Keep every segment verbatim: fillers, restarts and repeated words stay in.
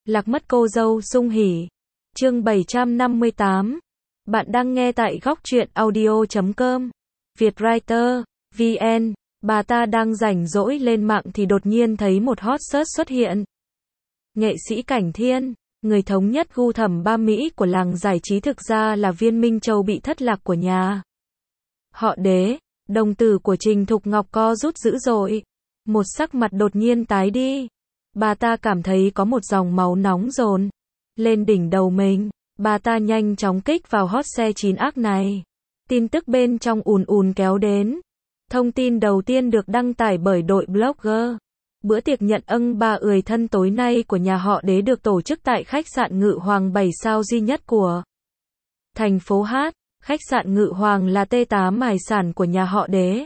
Lạc mất cô dâu sung hỉ. Chương bảy trăm năm mươi tám. Bạn đang nghe tại góc truyện audio chấm com. Vietwriter, vê en. Bà ta đang rảnh rỗi lên mạng thì đột nhiên thấy một hot search xuất hiện. Nghệ sĩ Cảnh Thiên, người thống nhất gu thẩm ba Mỹ của làng giải trí thực ra là Viên Minh Châu bị thất lạc của nhà họ Đế. Đồng tử của Trình Thục Ngọc co rút dữ dội. Một sắc mặt đột nhiên tái đi. Bà ta cảm thấy có một dòng máu nóng dồn lên đỉnh đầu mình. Bà ta nhanh chóng kích vào hot xe chín ác này. Tin tức bên trong ùn ùn kéo đến. Thông tin đầu tiên được đăng tải bởi đội blogger. Bữa tiệc nhận ân ba ười thân tối nay của nhà họ Đế được tổ chức tại khách sạn Ngự Hoàng bảy sao duy nhất của thành phố Hát. Khách sạn Ngự Hoàng là T tám hải sản của nhà họ Đế.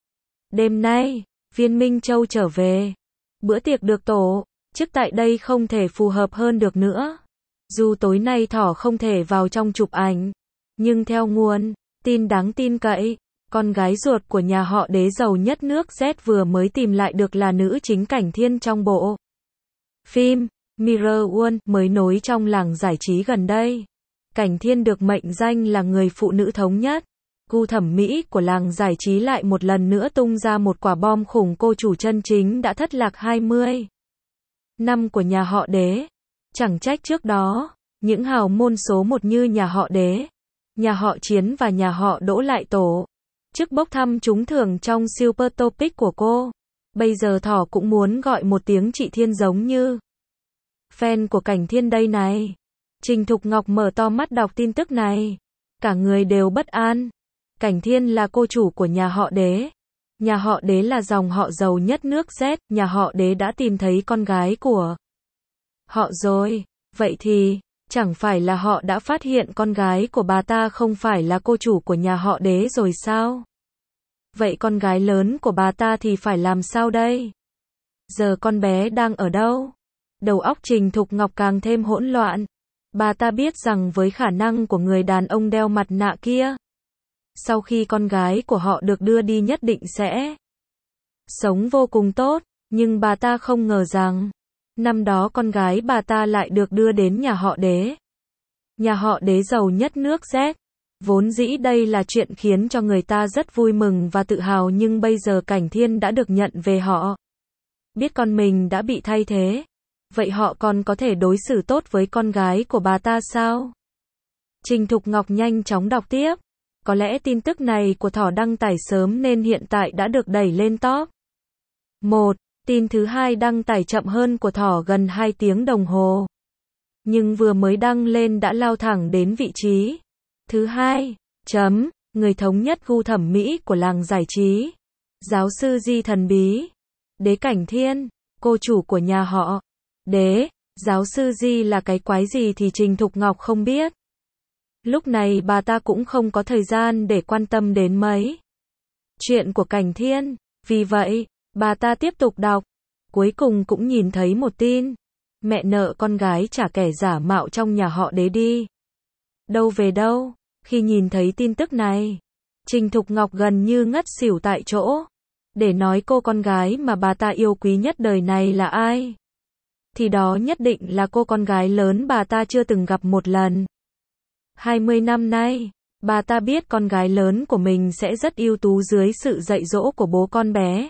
Đêm nay, Viên Minh Châu trở về. Bữa tiệc được tổ chức tại đây không thể phù hợp hơn được nữa. Dù tối nay Thỏ không thể vào trong chụp ảnh, nhưng theo nguồn tin đáng tin cậy, con gái ruột của nhà họ Đế giàu nhất nước Z vừa mới tìm lại được là nữ chính Cảnh Thiên trong bộ phim Mirror World mới nối trong làng giải trí gần đây. Cảnh Thiên được mệnh danh là người phụ nữ thống nhất. Gu thẩm mỹ của làng giải trí lại một lần nữa tung ra một quả bom khủng. Cô chủ chân chính đã thất lạc hai mươi năm của nhà họ Đế. Chẳng trách trước đó, những hào môn số một như nhà họ Đế, nhà họ Chiến và nhà họ Đỗ lại tổ chức bốc thăm trúng thưởng trong Super Topic của cô. Bây giờ Thỏ cũng muốn gọi một tiếng chị Thiên giống như fan của Cảnh Thiên đây này. Trình Thục Ngọc mở to mắt đọc tin tức này. Cả người đều bất an. Cảnh Thiên là cô chủ của nhà họ Đế. Nhà họ Đế là dòng họ giàu nhất nước Z. Nhà họ Đế đã tìm thấy con gái của họ rồi. Vậy thì, chẳng phải là họ đã phát hiện con gái của bà ta không phải là cô chủ của nhà họ Đế rồi sao? Vậy con gái lớn của bà ta thì phải làm sao đây? Giờ con bé đang ở đâu? Đầu óc Trình Thục Ngọc càng thêm hỗn loạn. Bà ta biết rằng với khả năng của người đàn ông đeo mặt nạ kia, sau khi con gái của họ được đưa đi nhất định sẽ sống vô cùng tốt, nhưng bà ta không ngờ rằng năm đó con gái bà ta lại được đưa đến nhà họ Đế. Nhà họ Đế giàu nhất nước Z. Vốn dĩ đây là chuyện khiến cho người ta rất vui mừng và tự hào, nhưng bây giờ Cảnh Thiên đã được nhận về họ. Biết con mình đã bị thay thế. Vậy họ còn có thể đối xử tốt với con gái của bà ta sao? Trình Thục Ngọc nhanh chóng đọc tiếp. Có lẽ tin tức này của Thỏ đăng tải sớm nên hiện tại đã được đẩy lên top một. Tin thứ hai đăng tải chậm hơn của Thỏ gần hai tiếng đồng hồ. Nhưng vừa mới đăng lên đã lao thẳng đến vị trí thứ hai. Chấm, người thống nhất gu thẩm mỹ của làng giải trí. Giáo sư Di thần bí. Đế Cảnh Thiên, cô chủ của nhà họ Đế. Giáo sư Di là cái quái gì thì Trình Thục Ngọc không biết. Lúc này bà ta cũng không có thời gian để quan tâm đến mấy chuyện của Cảnh Thiên. Vì vậy, bà ta tiếp tục đọc. Cuối cùng cũng nhìn thấy một tin. Mẹ nợ con gái trả kẻ giả mạo trong nhà họ Đế đi. Đâu về đâu. Khi nhìn thấy tin tức này, Trình Thục Ngọc gần như ngất xỉu tại chỗ. Để nói cô con gái mà bà ta yêu quý nhất đời này là ai, thì đó nhất định là cô con gái lớn bà ta chưa từng gặp một lần. hai mươi năm nay, bà ta biết con gái lớn của mình sẽ rất ưu tú dưới sự dạy dỗ của bố con bé.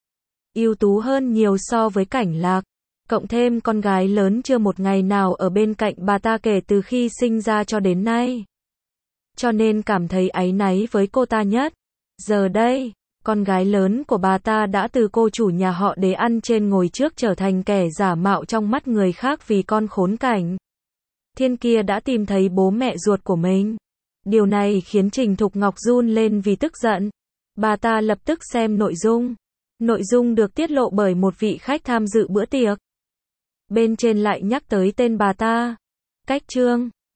Ưu tú hơn nhiều so với Cảnh Lạc. Cộng thêm con gái lớn chưa một ngày nào ở bên cạnh bà ta kể từ khi sinh ra cho đến nay. Cho nên cảm thấy áy náy với cô ta nhất. Giờ đây, con gái lớn của bà ta đã từ cô chủ nhà họ Đế ăn trên ngồi trước trở thành kẻ giả mạo trong mắt người khác vì con khốn Cảnh Thiên kia đã tìm thấy bố mẹ ruột của mình. Điều này khiến Trình Thục Ngọc run lên vì tức giận. Bà ta lập tức xem nội dung. Nội dung được tiết lộ bởi một vị khách tham dự bữa tiệc. Bên trên lại nhắc tới tên bà ta. Cách chương